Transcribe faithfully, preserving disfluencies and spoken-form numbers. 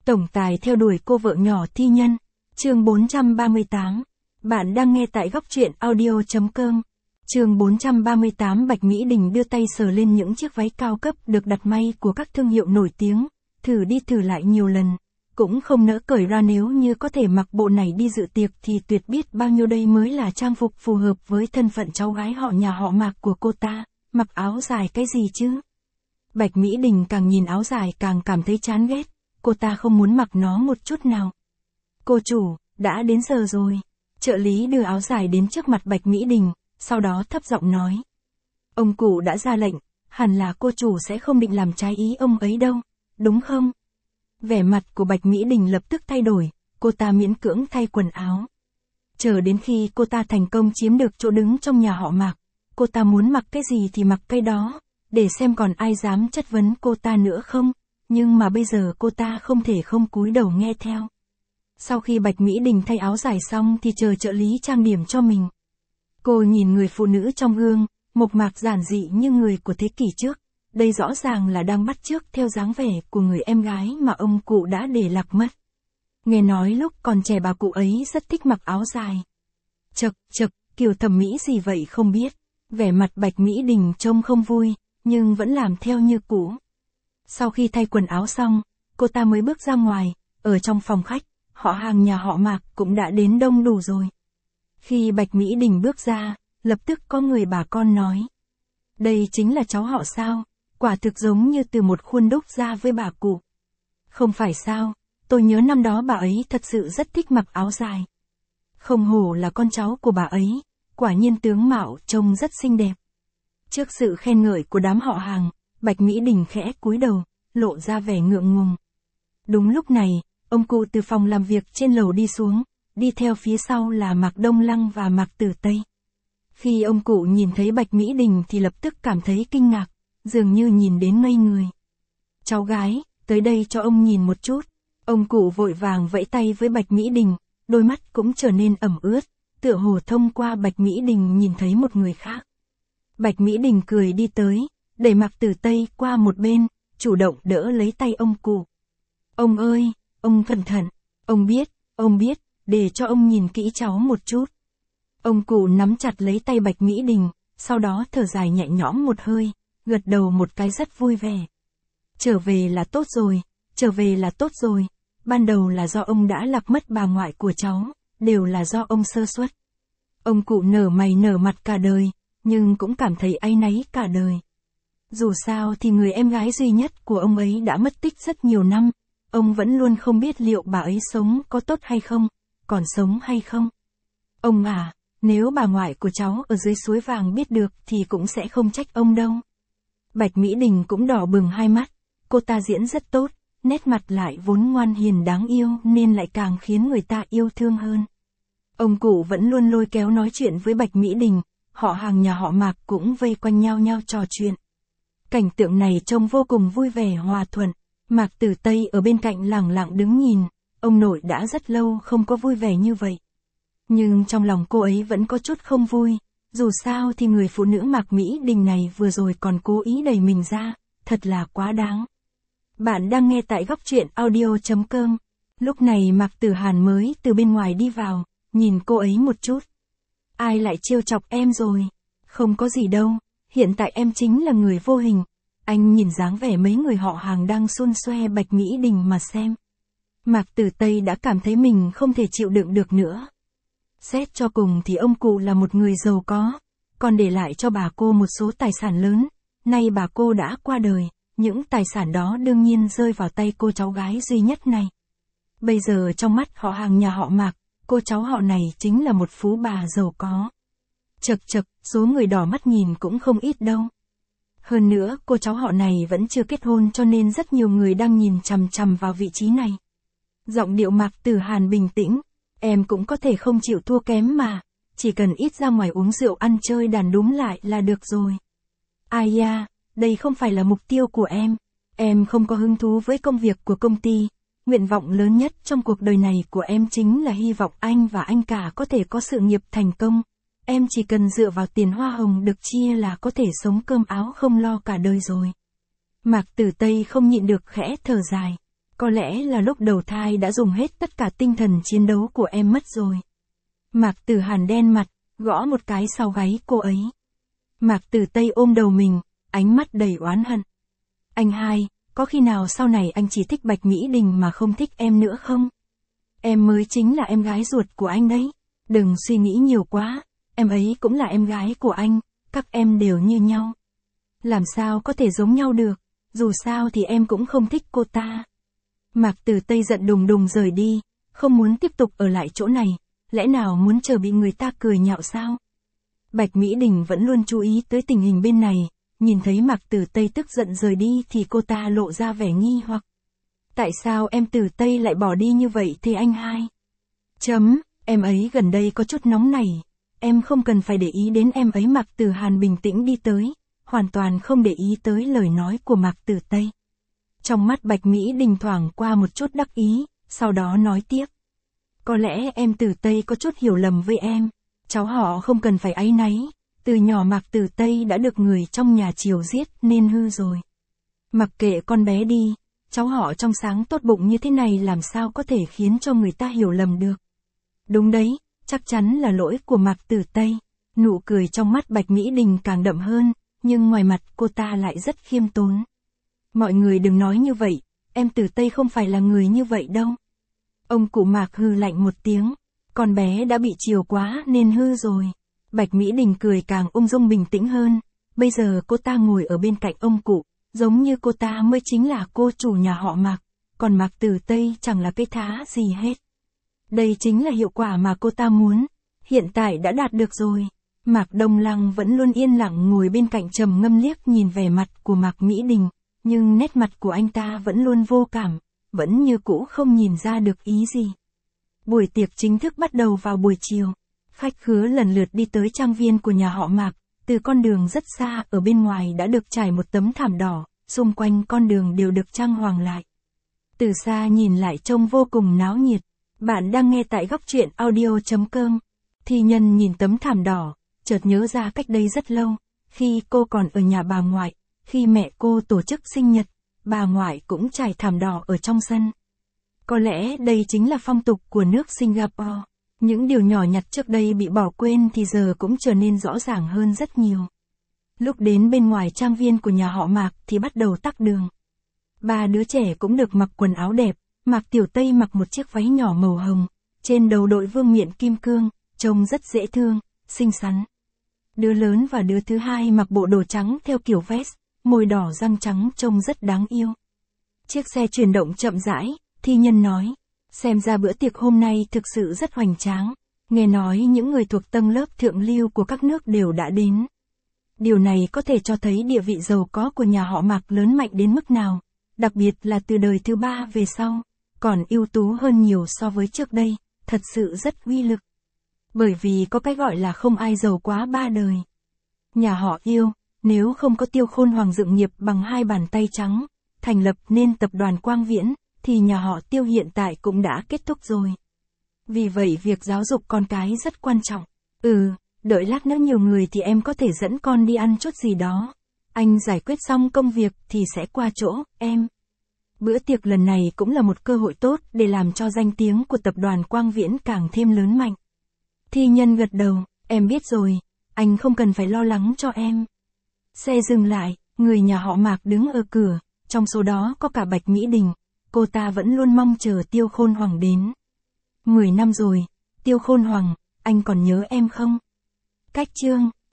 Tổng tài theo đuổi cô vợ nhỏ thi nhân. Chương bốn trăm ba mươi tám. Bạn đang nghe tại góc truyện audio chấm com. Chương bốn trăm ba mươi tám. Bạch Mỹ Đình đưa tay sờ lên những chiếc váy cao cấp được đặt may của các thương hiệu nổi tiếng, thử đi thử lại nhiều lần, cũng không nỡ cởi ra. Nếu như có thể mặc bộ này đi dự tiệc thì tuyệt biết bao nhiêu đây mới là trang phục phù hợp với thân phận cháu gái họ nhà họ Mạc của cô ta. Mặc áo dài cái gì chứ? Bạch Mỹ Đình càng nhìn áo dài càng cảm thấy chán ghét, cô ta không muốn mặc nó một chút nào. Cô chủ, đã đến giờ rồi. Trợ lý đưa áo dài đến trước mặt Bạch Mỹ Đình, sau đó thấp giọng nói. Ông cụ đã ra lệnh, hẳn là cô chủ sẽ không định làm trái ý ông ấy đâu, đúng không? Vẻ mặt của Bạch Mỹ Đình lập tức thay đổi, cô ta miễn cưỡng thay quần áo. Chờ đến khi cô ta thành công chiếm được chỗ đứng trong nhà họ Mạc, cô ta muốn mặc cái gì thì mặc cái đó, để xem còn ai dám chất vấn cô ta nữa không, nhưng mà bây giờ cô ta không thể không cúi đầu nghe theo. Sau khi Bạch Mỹ Đình thay áo dài xong thì chờ trợ lý trang điểm cho mình. Cô nhìn người phụ nữ trong gương, mộc mạc giản dị như người của thế kỷ trước, đây rõ ràng là đang bắt chước theo dáng vẻ của người em gái mà ông cụ đã để lạc mất. Nghe nói lúc còn trẻ bà cụ ấy rất thích mặc áo dài. Chậc, chậc, kiểu thẩm mỹ gì vậy không biết. Vẻ mặt Bạch Mỹ Đình trông không vui, nhưng vẫn làm theo như cũ. Sau khi thay quần áo xong, cô ta mới bước ra ngoài, ở trong phòng khách, họ hàng nhà họ Mạc cũng đã đến đông đủ rồi. Khi Bạch Mỹ Đình bước ra, lập tức có người bà con nói. Đây chính là cháu họ sao, quả thực giống như từ một khuôn đúc ra với bà cụ. Không phải sao, tôi nhớ năm đó bà ấy thật sự rất thích mặc áo dài. Không hổ là con cháu của bà ấy, quả nhiên tướng mạo trông rất xinh đẹp. Trước sự khen ngợi của đám họ hàng, Bạch Mỹ Đình khẽ cúi đầu, lộ ra vẻ ngượng ngùng. Đúng lúc này, ông cụ từ phòng làm việc trên lầu đi xuống, đi theo phía sau là Mạc Đông Lăng và Mạc Tử Tây. Khi ông cụ nhìn thấy Bạch Mỹ Đình thì lập tức cảm thấy kinh ngạc, dường như nhìn đến ngây người. Cháu gái, tới đây cho ông nhìn một chút. Ông cụ vội vàng vẫy tay với Bạch Mỹ Đình, đôi mắt cũng trở nên ẩm ướt, tựa hồ thông qua Bạch Mỹ Đình nhìn thấy một người khác. Bạch Mỹ Đình cười đi tới, đẩy Mạc Tử Tây qua một bên, chủ động đỡ lấy tay ông cụ. Ông ơi, ông cẩn thận, ông biết, ông biết, để cho ông nhìn kỹ cháu một chút. Ông cụ nắm chặt lấy tay Bạch Mỹ Đình, sau đó thở dài nhẹ nhõm một hơi, gật đầu một cái rất vui vẻ. Trở về là tốt rồi, trở về là tốt rồi, ban đầu là do ông đã lạc mất bà ngoại của cháu, đều là do ông sơ suất. Ông cụ nở mày nở mặt cả đời, nhưng cũng cảm thấy áy náy cả đời. Dù sao thì người em gái duy nhất của ông ấy đã mất tích rất nhiều năm, ông vẫn luôn không biết liệu bà ấy sống có tốt hay không, còn sống hay không. Ông à, nếu bà ngoại của cháu ở dưới suối vàng biết được thì cũng sẽ không trách ông đâu. Bạch Mỹ Đình cũng đỏ bừng hai mắt, cô ta diễn rất tốt, nét mặt lại vốn ngoan hiền đáng yêu nên lại càng khiến người ta yêu thương hơn. Ông cụ vẫn luôn lôi kéo nói chuyện với Bạch Mỹ Đình, họ hàng nhà họ Mạc cũng vây quanh nhau nhau trò chuyện. Cảnh tượng này trông vô cùng vui vẻ hòa thuận, Mạc Tử Tây ở bên cạnh lẳng lặng đứng nhìn, ông nội đã rất lâu không có vui vẻ như vậy. Nhưng trong lòng cô ấy vẫn có chút không vui, dù sao thì người phụ nữ Mạc Mỹ Đình này vừa rồi còn cố ý đẩy mình ra, thật là quá đáng. Bạn đang nghe tại góc truyện audio chấm com. Lúc này Mạc Tử Hàn mới từ bên ngoài đi vào, nhìn cô ấy một chút. Ai lại trêu chọc em rồi? Không có gì đâu, hiện tại em chính là người vô hình. Anh nhìn dáng vẻ mấy người họ hàng đang xôn xoe Bạch Mỹ Đình mà xem. Mạc Tử Tây đã cảm thấy mình không thể chịu đựng được nữa. Xét cho cùng thì ông cụ là một người giàu có, còn để lại cho bà cô một số tài sản lớn, nay bà cô đã qua đời, những tài sản đó đương nhiên rơi vào tay cô cháu gái duy nhất này. Bây giờ trong mắt họ hàng nhà họ Mạc, cô cháu họ này chính là một phú bà giàu có. Chậc chậc, số người đỏ mắt nhìn cũng không ít đâu. Hơn nữa, cô cháu họ này vẫn chưa kết hôn cho nên rất nhiều người đang nhìn chằm chằm vào vị trí này. Giọng điệu Mạc Tử Hàn bình tĩnh, em cũng có thể không chịu thua kém mà, chỉ cần ít ra ngoài uống rượu ăn chơi đàn đúm lại là được rồi. Ai da, đây không phải là mục tiêu của em, em không có hứng thú với công việc của công ty, nguyện vọng lớn nhất trong cuộc đời này của em chính là hy vọng anh và anh cả có thể có sự nghiệp thành công. Em chỉ cần dựa vào tiền hoa hồng được chia là có thể sống cơm áo không lo cả đời rồi. Mạc Tử Tây không nhịn được khẽ thở dài. Có lẽ là lúc đầu thai đã dùng hết tất cả tinh thần chiến đấu của em mất rồi. Mạc Tử Hàn đen mặt, gõ một cái sau gáy cô ấy. Mạc Tử Tây ôm đầu mình, ánh mắt đầy oán hận. Anh hai, có khi nào sau này anh chỉ thích Bạch Mỹ Đình mà không thích em nữa không? Em mới chính là em gái ruột của anh đấy. Đừng suy nghĩ nhiều quá, em ấy cũng là em gái của anh, các em đều như nhau. Làm sao có thể giống nhau được, dù sao thì em cũng không thích cô ta. Mạc Tử Tây giận đùng đùng rời đi, không muốn tiếp tục ở lại chỗ này, lẽ nào muốn chờ bị người ta cười nhạo sao? Bạch Mỹ Đình vẫn luôn chú ý tới tình hình bên này, nhìn thấy Mạc Tử Tây tức giận rời đi thì cô ta lộ ra vẻ nghi hoặc. Tại sao em Tử Tây lại bỏ đi như vậy thế anh hai? Chấm, em ấy gần đây có chút nóng nảy, em không cần phải để ý đến em ấy. Mạc Tử Hàn bình tĩnh đi tới, hoàn toàn không để ý tới lời nói của Mạc Tử Tây. Trong mắt Bạch Mỹ Đình thoảng qua một chút đắc ý, sau đó nói tiếp. Có lẽ em Tử Tây có chút hiểu lầm với em, cháu họ không cần phải áy náy, từ nhỏ Mạc Tử Tây đã được người trong nhà chiều giết nên hư rồi. Mặc kệ con bé đi, cháu họ trong sáng tốt bụng như thế này làm sao có thể khiến cho người ta hiểu lầm được. Đúng đấy, chắc chắn là lỗi của Mạc Tử Tây. Nụ cười trong mắt Bạch Mỹ Đình càng đậm hơn, nhưng ngoài mặt cô ta lại rất khiêm tốn. Mọi người đừng nói như vậy, em Tử Tây không phải là người như vậy đâu. Ông cụ Mạc hừ lạnh một tiếng, con bé đã bị chiều quá nên hư rồi. Bạch Mỹ Đình cười càng ung dung bình tĩnh hơn, bây giờ cô ta ngồi ở bên cạnh ông cụ, giống như cô ta mới chính là cô chủ nhà họ Mạc, còn Mạc Tử Tây chẳng là cái thá gì hết. Đây chính là hiệu quả mà cô ta muốn, hiện tại đã đạt được rồi. Mạc Đông Lăng vẫn luôn yên lặng ngồi bên cạnh trầm ngâm liếc nhìn vẻ mặt của Mạc Mỹ Đình, nhưng nét mặt của anh ta vẫn luôn vô cảm, vẫn như cũ không nhìn ra được ý gì. Buổi tiệc chính thức bắt đầu vào buổi chiều. Khách khứa lần lượt đi tới trang viên của nhà họ Mạc, từ con đường rất xa ở bên ngoài đã được trải một tấm thảm đỏ, xung quanh con đường đều được trang hoàng lại. Từ xa nhìn lại trông vô cùng náo nhiệt. Bạn đang nghe tại góc truyện audio chấm com. Thi Nhân nhìn tấm thảm đỏ, chợt nhớ ra cách đây rất lâu, khi cô còn ở nhà bà ngoại, khi mẹ cô tổ chức sinh nhật, bà ngoại cũng trải thảm đỏ ở trong sân. Có lẽ đây chính là phong tục của nước Singapore. Những điều nhỏ nhặt trước đây bị bỏ quên thì giờ cũng trở nên rõ ràng hơn rất nhiều. Lúc đến bên ngoài trang viên của nhà họ Mạc thì bắt đầu tắc đường. Ba đứa trẻ cũng được mặc quần áo đẹp, Mạc Tiểu Tây mặc một chiếc váy nhỏ màu hồng, trên đầu đội vương miện kim cương, trông rất dễ thương, xinh xắn. Đứa lớn và đứa thứ hai mặc bộ đồ trắng theo kiểu vest, môi đỏ răng trắng trông rất đáng yêu. Chiếc xe chuyển động chậm rãi, Thi Nhân nói, xem ra bữa tiệc hôm nay thực sự rất hoành tráng, nghe nói những người thuộc tầng lớp thượng lưu của các nước đều đã đến. Điều này có thể cho thấy địa vị giàu có của nhà họ Mạc lớn mạnh đến mức nào, đặc biệt là từ đời thứ ba về sau, còn ưu tú hơn nhiều so với trước đây, thật sự rất uy lực. Bởi vì có cái gọi là không ai giàu quá ba đời. Nhà họ Yêu, nếu không có Tiêu Khôn Hoàng dựng nghiệp bằng hai bàn tay trắng, thành lập nên tập đoàn Quang Viễn, thì nhà họ Tiêu hiện tại cũng đã kết thúc rồi. Vì vậy việc giáo dục con cái rất quan trọng. Ừ, đợi lát nữa nhiều người thì em có thể dẫn con đi ăn chút gì đó. Anh giải quyết xong công việc thì sẽ qua chỗ em. Bữa tiệc lần này cũng là một cơ hội tốt để làm cho danh tiếng của tập đoàn Quang Viễn càng thêm lớn mạnh. Thi Nhân gật đầu, em biết rồi, anh không cần phải lo lắng cho em. Xe dừng lại, người nhà họ Mạc đứng ở cửa, trong số đó có cả Bạch Mỹ Đình, cô ta vẫn luôn mong chờ Tiêu Khôn Hoàng đến. Mười năm rồi, Tiêu Khôn Hoàng, anh còn nhớ em không? Cách chương